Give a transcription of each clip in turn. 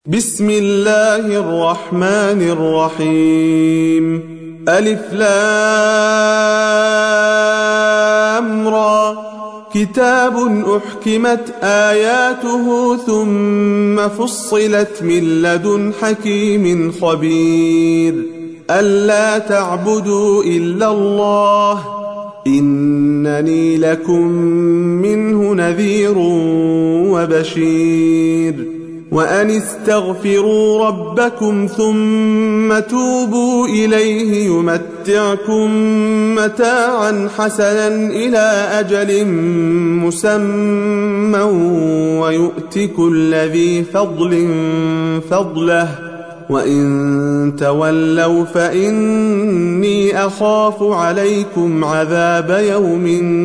بسم الله الرحمن الرحيم ألف لام را كتاب أحكمت آياته ثم فصلت من لدن حكيم خبير ألا تعبدوا إلا الله إنني لكم منه نذير وبشير وأن استغفروا ربكم ثم توبوا إليه يمتعكم متاعا حسنا إلى أجل مسمى ويؤت كل ذي فضل فضله وإن تولوا فإني أخاف عليكم عذاب يوم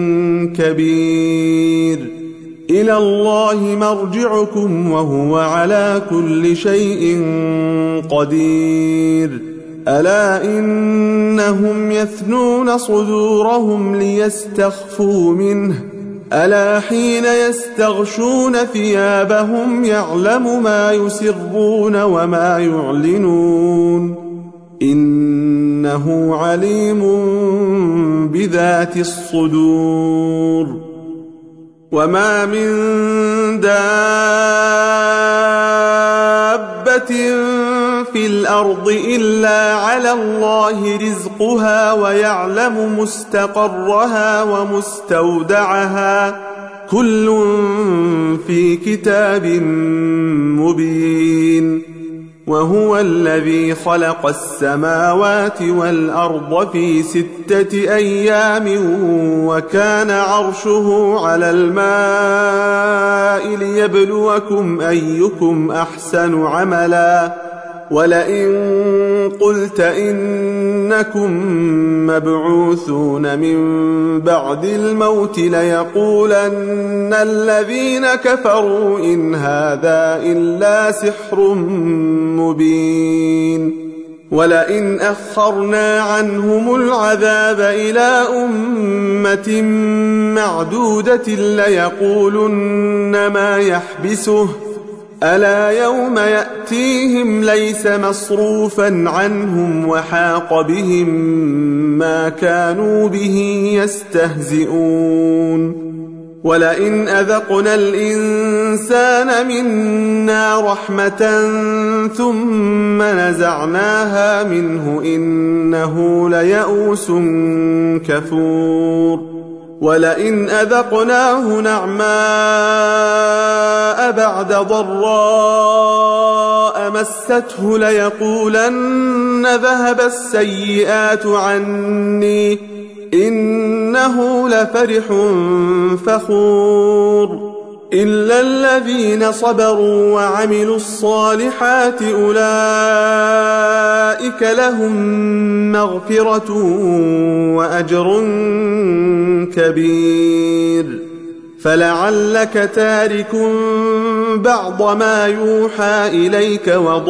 كبير إلى الله مرجعكم وهو على كل شيء قدير ألا إنهم يثنون صدورهم ليستخفوا منه ألا حين يستغشون ثيابهم يعلم ما يسرون وما يعلنون إنه عليم بذات الصدور وما من دابة في الأرض إلا على الله رزقها ويعلم مستقرها ومستودعها كل في كتاب مبين وهو الذي خلق السماوات والأرض في 6 أيام وكان عرشه على الماء ليبلوكم أيكم أحسن عملا ولئن قلت إنكم مبعوثون من بعد الموت ليقولن الذين كفروا إن هذا إلا سحر مبين ولئن أخرنا عنهم العذاب إلى أمة معدودة ليقولن ما يحبسه ألا يوم يأتيهم ليس مصروفا عنهم وحاق بهم ما كانوا به يستهزئون ولئن أذقنا الإنسان منا رحمة ثم نزعناها منه إنه ليئوس كفور ولئن أذقناه نعماء بعد ضراء مسته ليقولن ذهب السيئات عني إنه لفرح فخور إلا الذين صبروا وعملوا الصالحات أولئك لهم مغفرة وأجر كبير فلعلك تارك بعض ما يوحى إليك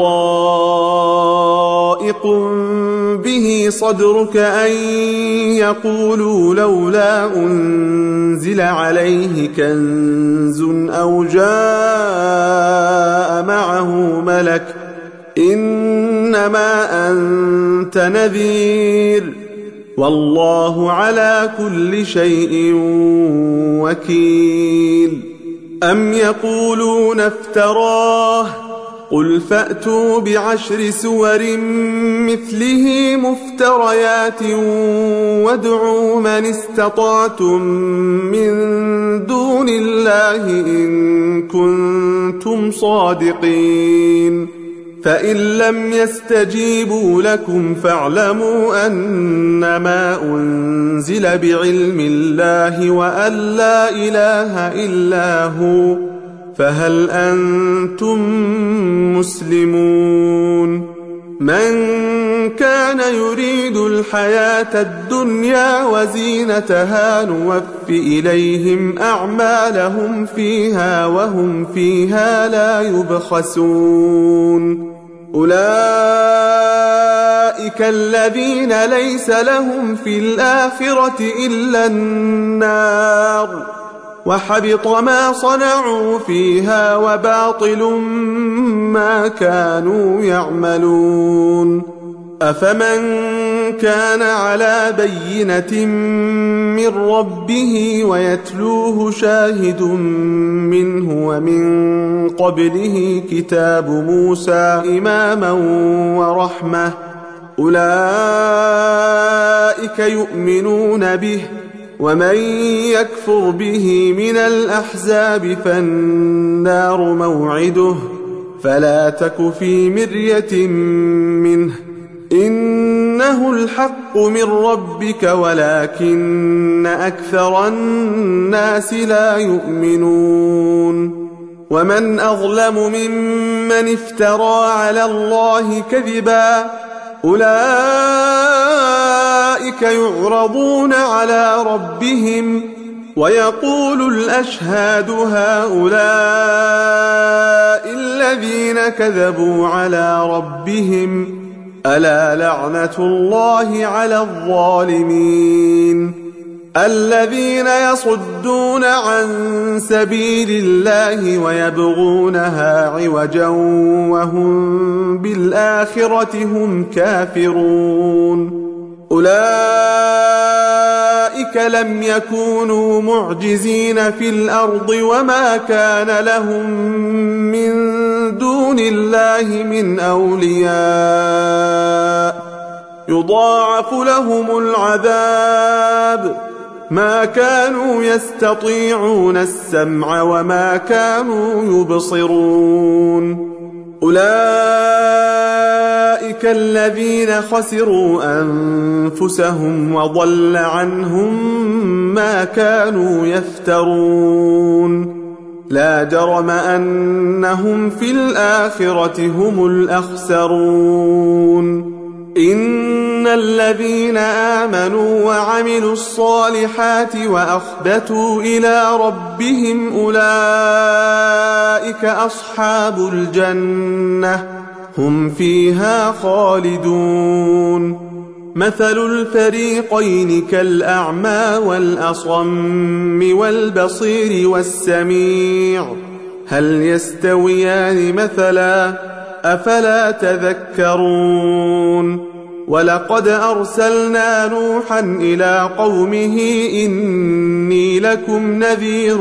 وضائق به صدرك أن يقولوا لولا أنزل عليه كنز أو جاء معه ملك إنما أنت نذير والله على كل شيء وكيل أم يقولون افتراه قل فأتوا ب10 سور مثله مفتريات وادعوا من استطعتم من دون الله إن كنتم صادقين فإن لم يستجيبوا لكم فاعلموا أنما أنزل بعلم الله وأن لا إله إلا هو فهل أنتم مسلمون من كان يريد الحياة الدنيا وزينتها نوف إليهم أعمالهم فيها وهم فيها لا يبخسون أولئك الذين ليس لهم في الآخرة إلا النار وحبط ما صنعوا فيها وباطل ما كانوا يعملون أفمن كان على بينة من ربه ويتلوه شاهد منه ومن قبله كتاب موسى إماما ورحمة أولئك يؤمنون به ومن يكفر به من الأحزاب فالنار موعده فلا تك في مرية منه إنه الحق من ربك ولكن أكثر الناس لا يؤمنون ومن أظلم ممن افترى على الله كذبا أولئك يعرضون على ربهم ويقول الأشهاد هؤلاء الذين كذبوا على ربهم ألا لعنة الله على الظالمين الذين يصدون عن سبيل الله ويبغونها عوجا وهم بالآخرة هم كافرون أولئك لم يكونوا معجزين في الأرض وما كان لهم من دون الله من أولياء يضاعف لهم العذاب ما كانوا يستطيعون السمع وما كانوا يبصرون أولئك الذين خسروا أنفسهم وضل عنهم ما كانوا يفترون لا جرم أنهم في الآخرة هم الأخسرون إن الذين آمنوا وعملوا الصالحات وأخبتوا إلى ربهم أولئك أصحاب الجنة هم فيها خالدون مثل الفريقين كالأعمى والأصم والبصير والسميع هل يستويان مثلا أفلا تذكرون ولقد أرسلنا نوحا إلى قومه إني لكم نذير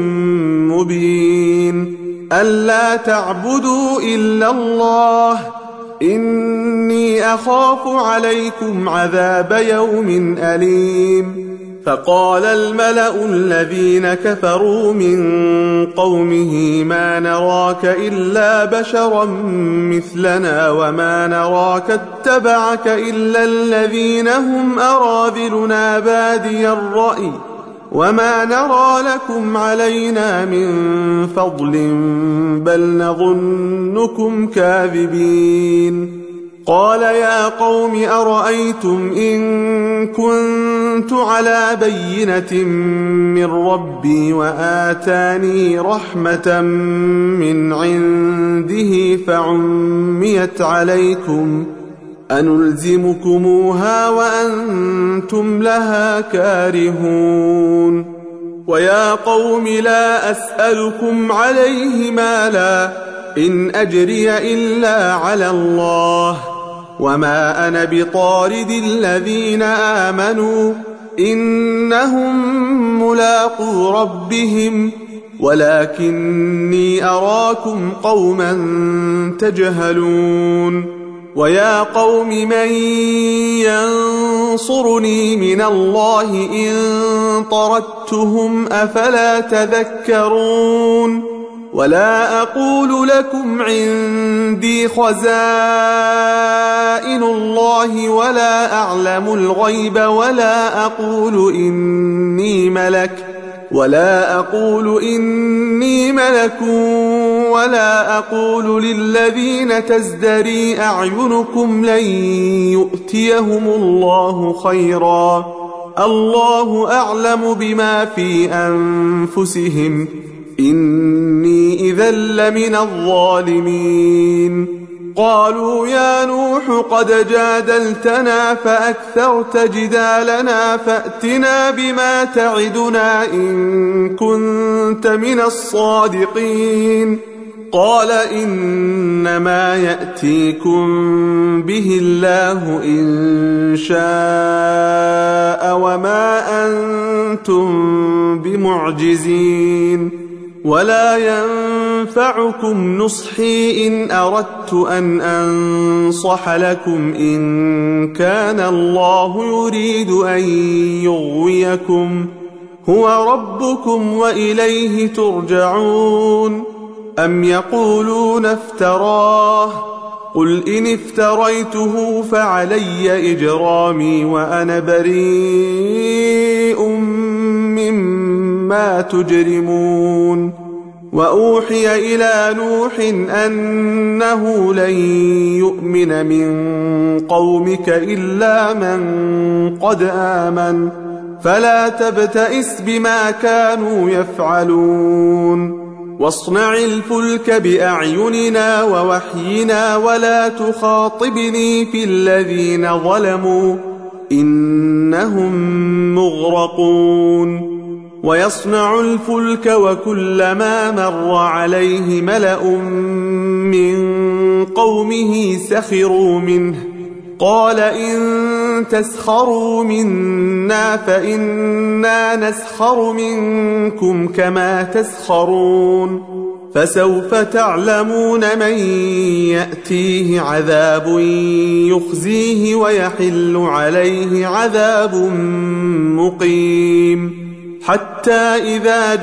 مبين ألا تعبدوا إلا الله إني أخاف عليكم عذاب يوم أليم فقال الملأ الذين كفروا من قومه ما نراك إلا بشرا مثلنا وما نراك اتبعك إلا الذين هم أراذلنا بادي الرأي وما نرى لكم علينا من فضل بل نظنكم كاذبين قال يا قوم أرأيتم إن كنت على بينة من ربي وآتاني رحمة من عنده فعميت عليكم أنلزمكموها وأنتم لها كارهون ويا قوم لا أسألكم عليه مالا إن أجري إلا على الله وما أنا بطارد الذين آمنوا إنهم ملاقو ربهم ولكني أراكم قوما تجهلون ويا قوم من ينصرني من الله إن طردتهم أفلا تذكرون ولا أقول لكم عندي خزائن الله ولا أعلم الغيب ولا أقول إني ملك ولا أقول للذين تزدري أعينكم لن يؤتيهم الله خيرا الله أعلم بما في أنفسهم إني إذا لمن الظالمين قالوا يا نوح قد جادلتنا فأكثرت جدالنا فأتنا بما تعدنا إن كنت من الصادقين قال إنما يأتيكم به الله إن شاء وما أنتم بمعجزين ولا ينفعكم نصحي إن أردت أن أنصح لكم إن كان الله يريد أن يغويكم هو ربكم وإليه ترجعون أم يقولون افتراه قل إن افتريته فعلي إجرامي وأنا بريء مما تجرمون وأوحي إلى نوح أنه لن يؤمن من قومك إلا من قد آمن فلا تبتئس بما كانوا يفعلون واصنع الفلك بأعيننا ووحينا ولا تخاطبني في الذين ظلموا إنهم مغرقون ويصنع الفلك وكلما مر عليه ملأ من قومه سخروا منه قال إن تسخروا منا فإنا نسخر منكم كما تسخرون فسوف تعلمون من يأتيه عذاب يخزيه ويحل عليه عذاب مقيم حتى إذا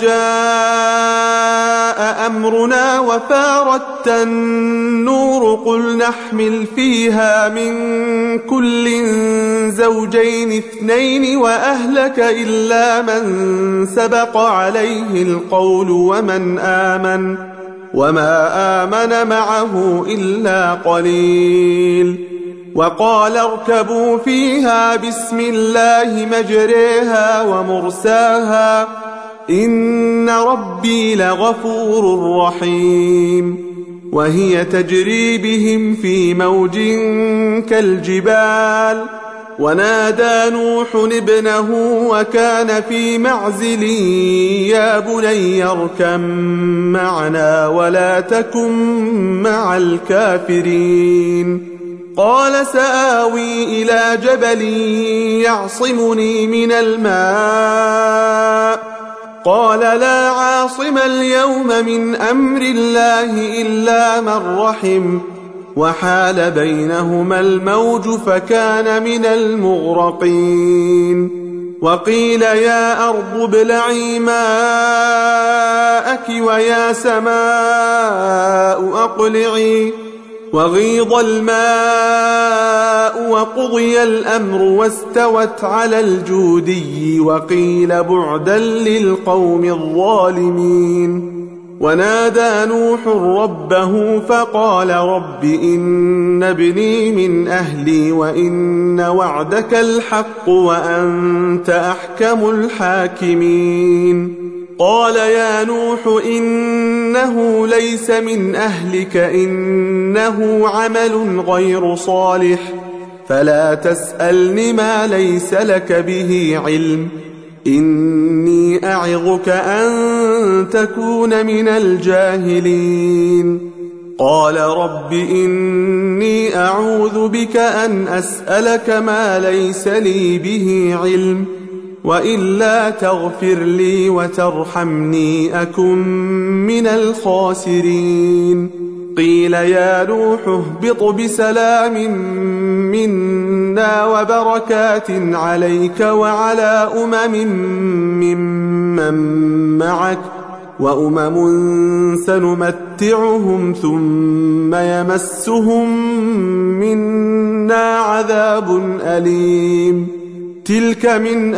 جاء أمرنا وفارت النور قل نحمل فيها من كل زوجين اثنين وأهلك إلا من سبق عليه القول ومن آمن وما آمن معه إلا قليل وقال اركبوا فيها بسم الله مجريها ومرساها إن ربي لغفور رحيم وهي تجري بهم في موج كالجبال ونادى نوح ابنه وكان في معزل يا بني اركب معنا ولا تكن مع الكافرين قال سآوي إلى جبل يعصمني من الماء قال لا عاصم اليوم من أمر الله إلا من رحم وحال بينهما الموج فكان من المغرقين وقيل يا أرض ابلعي ماءك ويا سماء أقلعي وغيض الماء وقضي الأمر واستوت على الجودي وقيل بعدا للقوم الظالمين ونادى نوح ربه فقال رب إن ابني من أهلي وإن وعدك الحق وأنت أحكم الحاكمين قال يا نوح إنه ليس من أهلك إنه عمل غير صالح فلا تسألني ما ليس لك به علم إني أعظك أن تكون من الجاهلين قال رب إني أعوذ بك أن أسألك ما ليس لي به علم وإلا تغفر لي وترحمني أكن من الخاسرين قيل يا نوح اهبط بسلام منا وبركات عليك وعلى ممن معك وأمم سنمتعهم ثم يمسهم منا عذاب أليم تلك من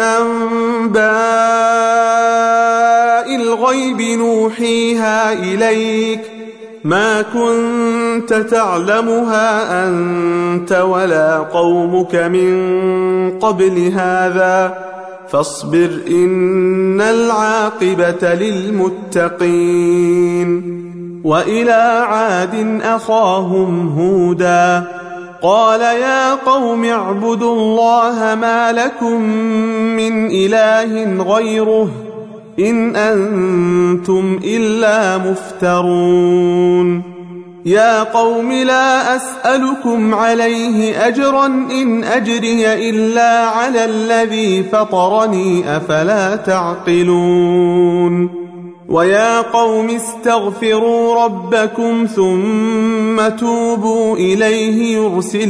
أنباء الغيب نوحيها إليك ما كنت تعلمها أنت ولا قومك من قبل هذا فاصبر إن العاقبة للمتقين وإلى عاد أخاهم هودا قال يا قوم اعبدوا الله ما لكم من إله غيره إن أنتم إلا مفترون يا قوم لا أسألكم عليه أجرا إن أجري إلا على الذي فطرني أفلا تعقلون ويا قوم استغفروا ربكم ثم توبوا إليه يرسل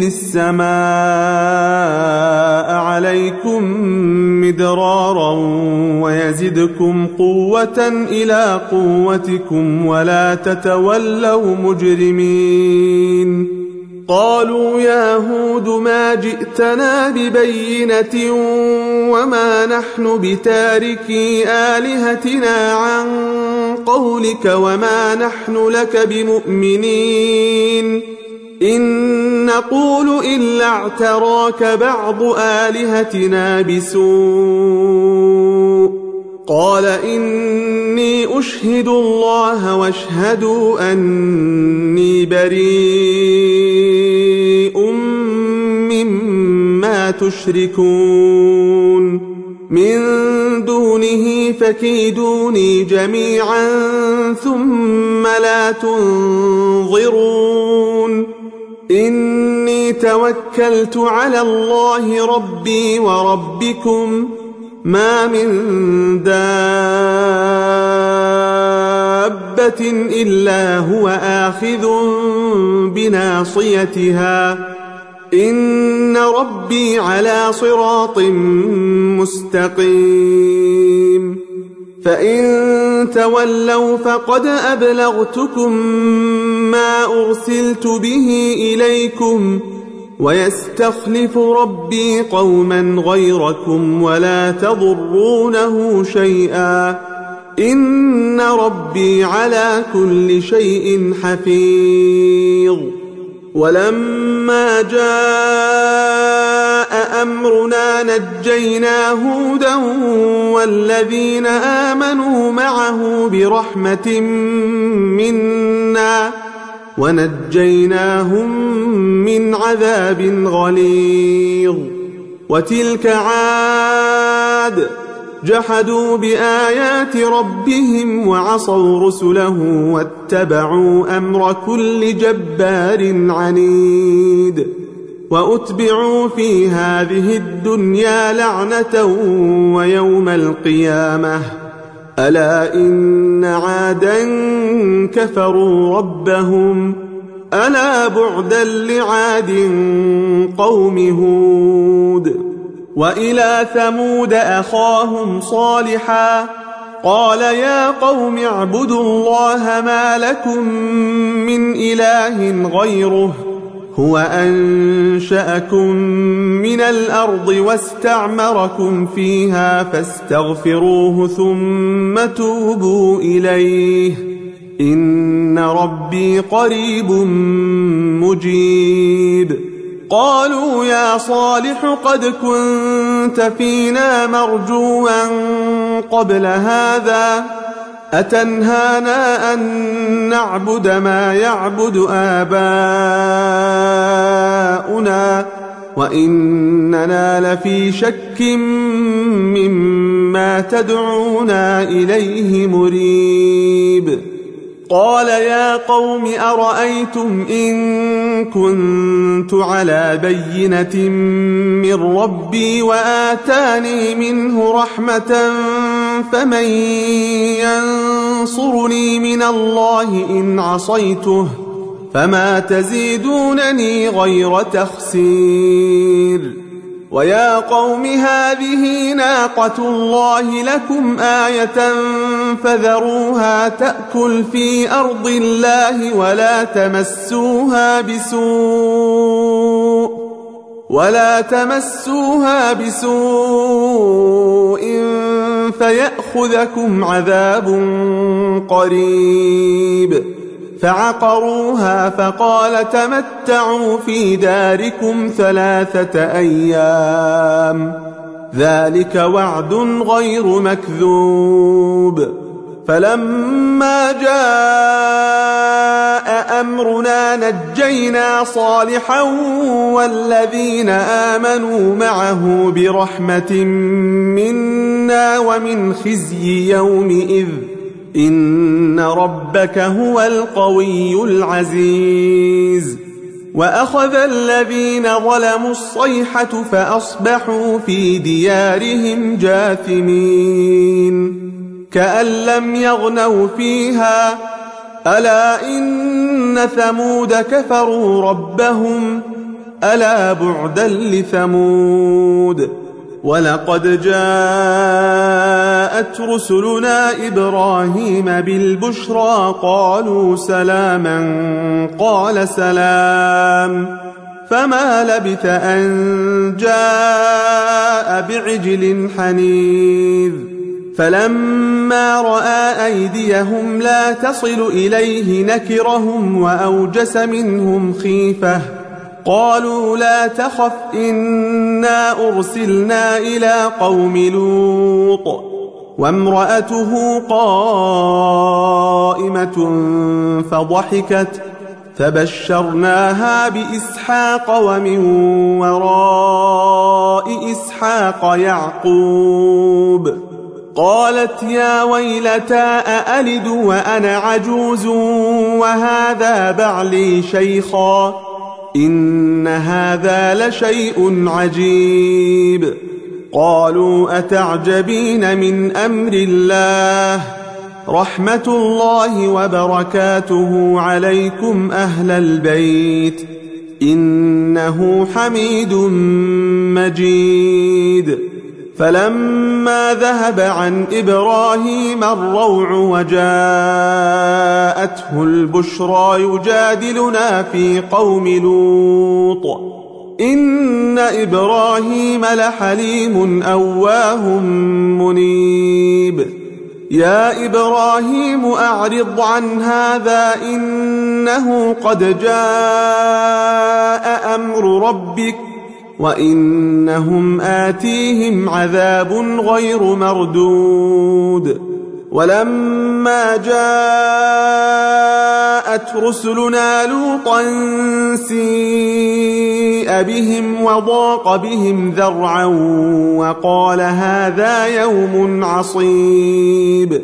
السماء عليكم مدرارا ويزدكم قوة إلى قوتكم ولا تتولوا مجرمين قالوا يا هود ما جئتنا ببينة وما نحن بتاركي آلهتنا عن قولك وما نحن لك بمؤمنين إن نقول إلا اعتراك بعض آلهتنا بسوء قال إني أشهد الله واشهدوا أني بريء مما تشركون من دونه فكيدوني جميعا ثم لا تنظرون إني توكلت على الله ربي وربكم ما من دابة إلا هو آخذ بناصيتها إن ربي على صراط مستقيم فإن تولوا فقد أبلغتكم ما أرسلت به إليكم ويستخلف ربي قوما غيركم ولا تضرونه شيئا إن ربي على كل شيء حفيظ ولما جاء أمرنا نجينا هودا والذين آمنوا معه برحمة منا ونجيناهم من عذاب غليظ وتلك عاد جحدوا بآيات ربهم وعصوا رسله واتبعوا أمر كل جبار عنيد وأتبعوا في هذه الدنيا لعنة ويوم القيامة ألا إن عادا كفروا ربهم ألا بعدا لعاد قوم هود وإلى ثمود أخاهم صالحا قال يا قوم اعبدوا الله ما لكم من إله غيره هو أنشأكم من الأرض واستعمركم فيها فاستغفروه ثم توبوا إليه إن ربي قريب مجيب قالوا يا صالح قد كنت فينا مرجوا قبل هذا أتنهانا أن نعبد ما يعبد آباؤنا وإننا لفي شك مما تدعونا إليه مريب قال يا قوم أرأيتم إن كنت على بينة من ربي وآتاني منه رحمة فمن ينصرني من الله إن عصيته فما تزيدونني غير تخسير ويا قوم هذه ناقة الله لكم آية فذروها تأكل في أرض الله ولا تمسوها بسوء فيأخذكم عذاب قريب فعقروها فقال تمتعوا في داركم 3 أيام ذلك وعد غير مكذوب فلما جاء أمرنا نجينا صالحا والذين آمنوا معه برحمة منا ومن خزي يومئذ إن ربك هو القوي العزيز وأخذ الذين ظلموا الصيحة فأصبحوا في ديارهم جاثمين كأن لم يغنوا فيها ألا إن ثمود كفروا ربهم ألا بعدا لثمود ولقد جاءت رسلنا إبراهيم بالبشرى قالوا سلاما قال سلام فما لبث أن جاء بعجل حنيذ فلما رأى أيديهم لا تصل إليه نكرهم وأوجس منهم خيفة قالوا لا تخف إنا أرسلنا إلى قوم لوط وامرأته قائمة فضحكت فبشرناها بإسحاق ومن وراء إسحاق يعقوب قالت يا ويلتى أألد وأنا عجوز وهذا بعلي شيخا إن هذا لشيء عجيب قالوا أتعجبين من أمر الله رحمة الله وبركاته عليكم أهل البيت إنه حميد مجيد فلما ذهب عن إبراهيم الروع وجاءته البشرى يجادلنا في قوم لوط إن إبراهيم لحليم أواه منيب يا إبراهيم أعرض عن هذا إنه قد جاء أمر ربك وإنهم آتيهم عذاب غير مردود ولما جاءت رسلنا لوطا سيء بهم وضاق بهم ذرعا وقال هذا يوم عصيب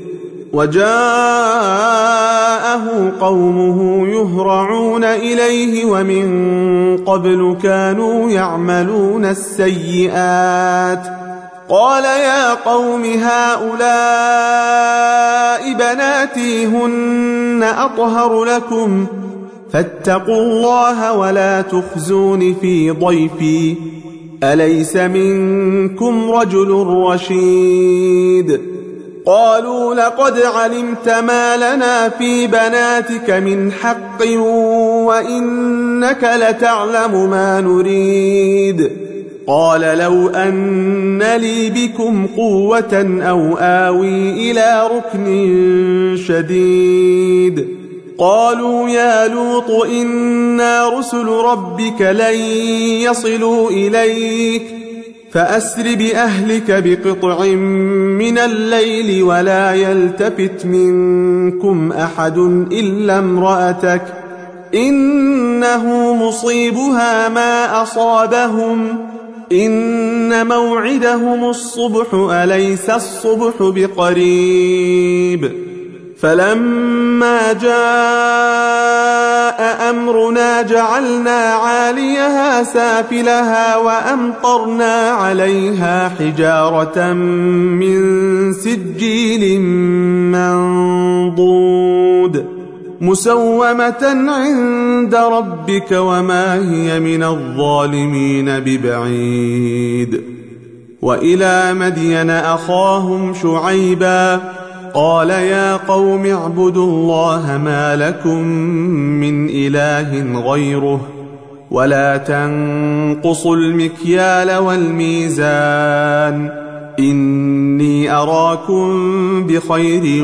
وجاءه قومه يهرعون إليه ومن قبل كانوا يعملون السيئات قال يا قوم هؤلاء بناتي هن أطهر لكم فاتقوا الله ولا تخزون في ضيفي أليس منكم رجل رشيد قالوا لقد علمت ما لنا في بناتك من حق وإنك لتعلم ما نريد قال لو أن لي بكم قوة أو آوي إلى ركن شديد قالوا يا لوط إنا رسل ربك لن يصلوا إليك فأسر بأهلك بقطع من الليل ولا يلتفت منكم أحد إلا امرأتك إنه مصيبها ما أصابهم إن موعدهم الصبح أليس الصبح بقريب فلما جاء أمرنا جعلنا عاليها سافلها وأمطرنا عليها حجارة من سجيل منضود مسومة عند ربك وما هي من الظالمين ببعيد وإلى مدين أخاهم شعيبا قال يا قوم اعبدوا الله ما لكم من إله غيره ولا تنقصوا المكيال والميزان إني أراكم بخير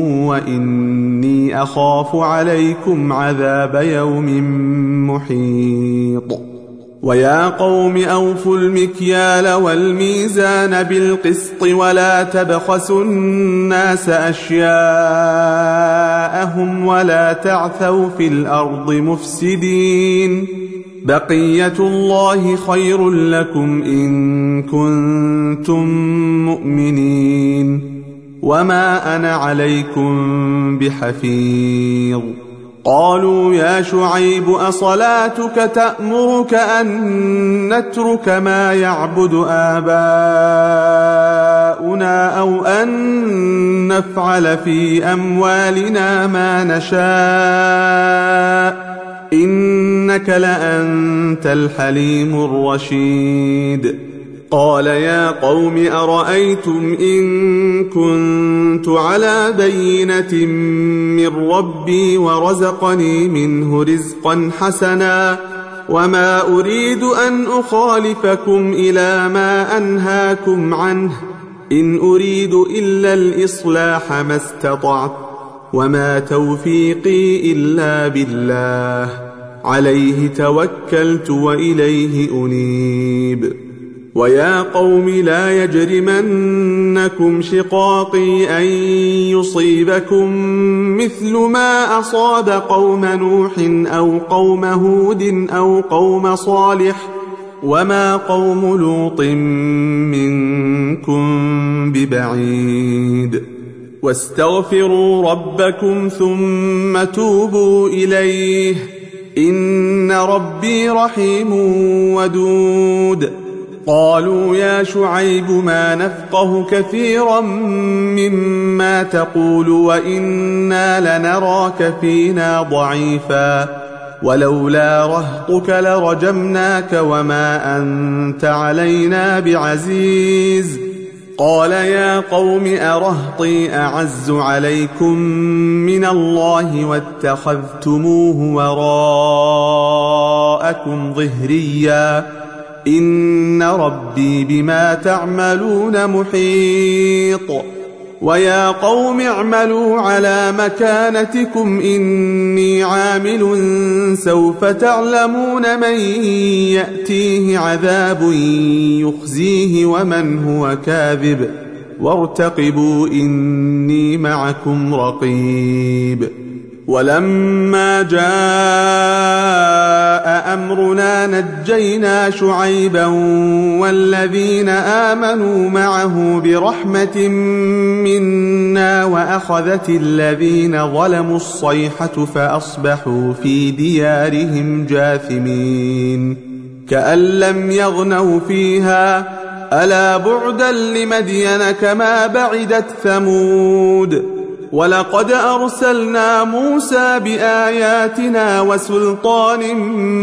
وإني أخاف عليكم عذاب يوم محيط ويا قوم أوفوا المكيال والميزان بالقسط ولا تبخسوا الناس أشياءهم ولا تعثوا في الأرض مفسدين بقية الله خير لكم إن كنتم مؤمنين وما أنا عليكم بحفيظ قالوا يا شعيب أصلاتك تأمرك أن نترك ما يعبد آباؤنا أو أن نفعل في أموالنا ما نشاء إنك لأنت الحليم الرشيد قال يا قوم أرأيتم إن كنت على بينة من ربي ورزقني منه رزقا حسنا وما أريد أن أخالفكم إلى ما أنهاكم عنه إن أريد إلا الإصلاح ما استطعت وما توفيقي إلا بالله عليه توكلت وإليه أنيب ويا قوم لا يجرمنكم شقاقي أن يصيبكم مثل ما أصاب قوم نوح أو قوم هود أو قوم صالح وما قوم لوط منكم ببعيد واستغفروا ربكم ثم توبوا إليه إن ربي رحيم ودود قالوا يا شعيب ما نفقه كثيرا مما تقول وإنا لنراك فينا ضعيفا ولولا رهطك لرجمناك وما أنت علينا بعزيز قال يا قوم أرهطي أعز عليكم من الله واتخذتموه وراءكم ظهريا إن ربي بما تعملون محيط ويا قوم اعملوا على مكانتكم إني عامل سوف تعلمون من يأتيه عذاب يخزيه ومن هو كاذب وارتقبوا إني معكم رقيب ولما جاء أمرنا نجينا شعيبا والذين آمنوا معه برحمة منا وأخذت الذين ظلموا الصيحة فأصبحوا في ديارهم جاثمين كأن لم يغنوا فيها ألا بعدا لمدين كما بعدت ثمود ولقد أرسلنا موسى بآياتنا وسلطان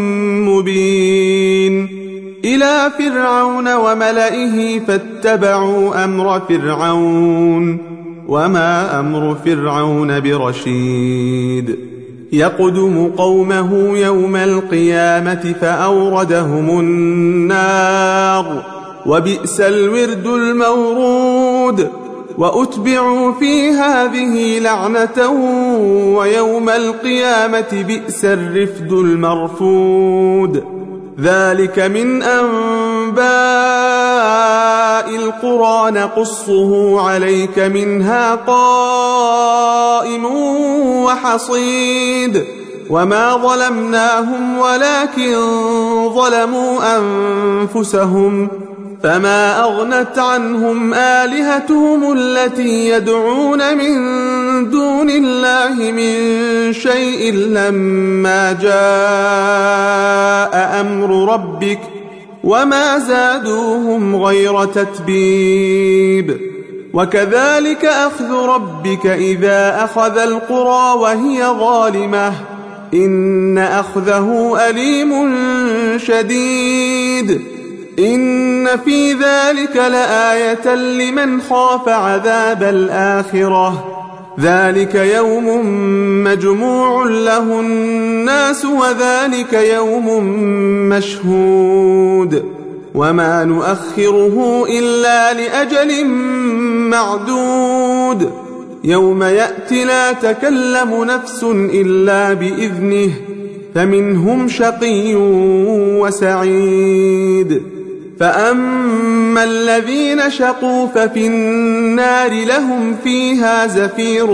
مبين إلى فرعون وملئه فاتبعوا أمر فرعون وما أمر فرعون برشيد يقدم قومه يوم القيامة فأوردهم النار وبئس الورد المورود وأتبعوا في هذه لعنة ويوم القيامة بئس الرفد المرفود ذلك من أنباء القرى نقصه عليك منها قائم وحصيد وما ظلمناهم ولكن ظلموا أنفسهم فما أغنت عنهم آلهتهم التي يدعون من دون الله من شيء لما جاء أمر ربك وما زادوهم غير تتبيب وكذلك أخذ ربك إذا أخذ القرى وهي ظالمة إن أخذه أليم شديد إن في ذلك لآية لمن خاف عذاب الآخرة ذلك يوم مجموع له الناس وذلك يوم مشهود وما نؤخره إلا لأجل معدود يوم يأتي لا تكلم نفس إلا بإذنه فمنهم شقي وسعيد. فأما الذين شقوا ففي النار لهم فيها زفير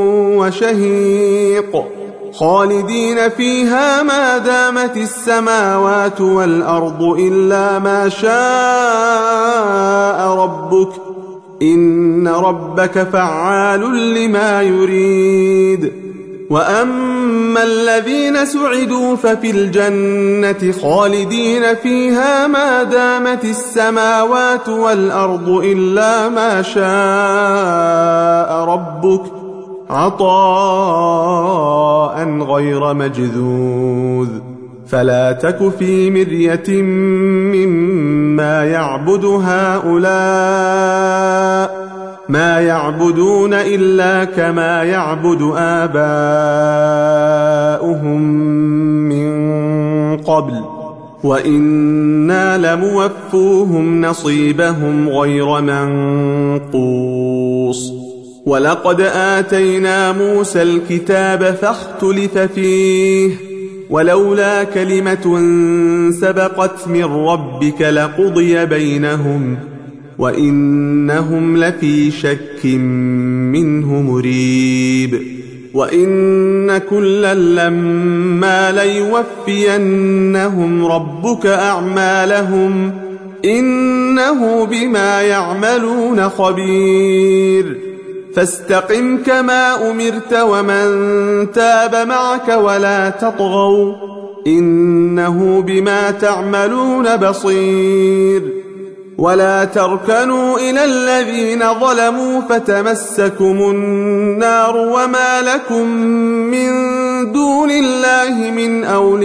وشهيق خالدين فيها ما دامت السماوات والأرض إلا ما شاء ربك إن ربك فعال لما يريد. وأما الذين سعدوا ففي الجنة خالدين فيها ما دامت السماوات والأرض إلا ما شاء ربك عطاء غير مجذوذ. فلا تك في مرية مما يعبد هؤلاء ما يعبدون إلا كما يعبد آباؤهم من قبل وإنا لموفوهم نصيبهم غير منقوص. ولقد آتينا موسى الكتاب فاختلف فيه ولولا كلمة سبقت من ربك لقضي بينهم وإنهم لفي شك منه مريب. وإن كلا لما ليوفينهم ربك أعمالهم إنه بما يعملون خبير. فاستقم كما أمرت ومن تاب معك ولا تطغوا إنه بما تعملون بصير. ولا تركنوا إلى الذين ظلموا فتمسكم النار وما لكم من دون الله من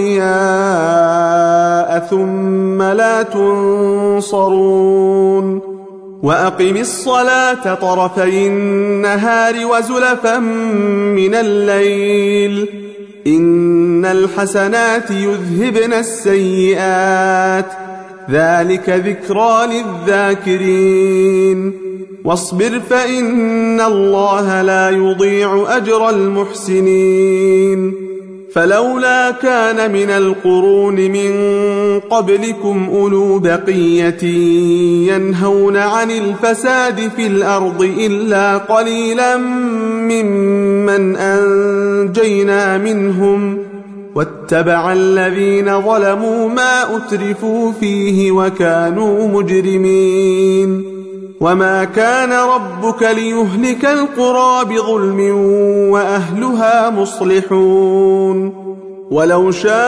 أولياء ثم لا تنصرون. وأقم الصلاة طرفي النهار وزلفا من الليل إن الحسنات يذهبن السيئات ذلك ذكرى للذاكرين. واصبر فإن الله لا يضيع أجر المحسنين. فلولا كان من القرون من قبلكم أولو بقية ينهون عن الفساد في الأرض إلا قليلا ممن أنجينا منهم واتبع الذين ظلموا ما أترفوا فيه وكانوا مجرمين. وما كان ربك ليهلك القرى بظلم وأهلها مصلحون. ولو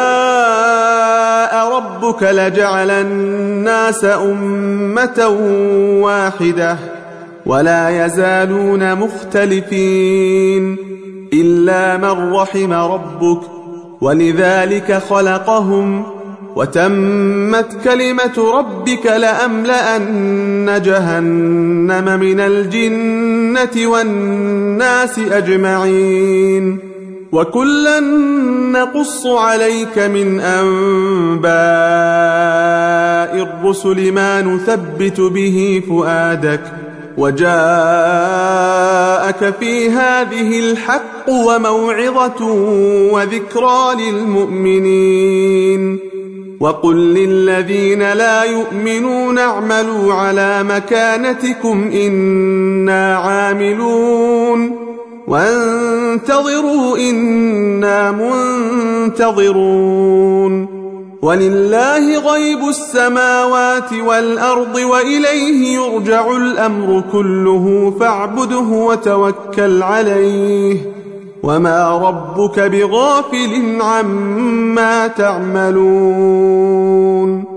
شاء ربك لجعل الناس أمة واحدة ولا يزالون مختلفين إلا من رحم ربك ولذلك خلقهم وتمت كلمة ربك لأملأن جهنم من الجنة والناس أجمعين. وكلا نقص عليك من أنباء الرسل ما نثبت به فؤادك وجاءك في هذه الحق وموعظة وذكرى للمؤمنين. وقل للذين لا يؤمنون اعملوا على مكانتكم إنا عاملون وانتظروا إنا منتظرون. ولله غيب السماوات والأرض وإليه يرجع الأمر كله فاعبده وتوكل عليه وما ربك بغافل عما تعملون.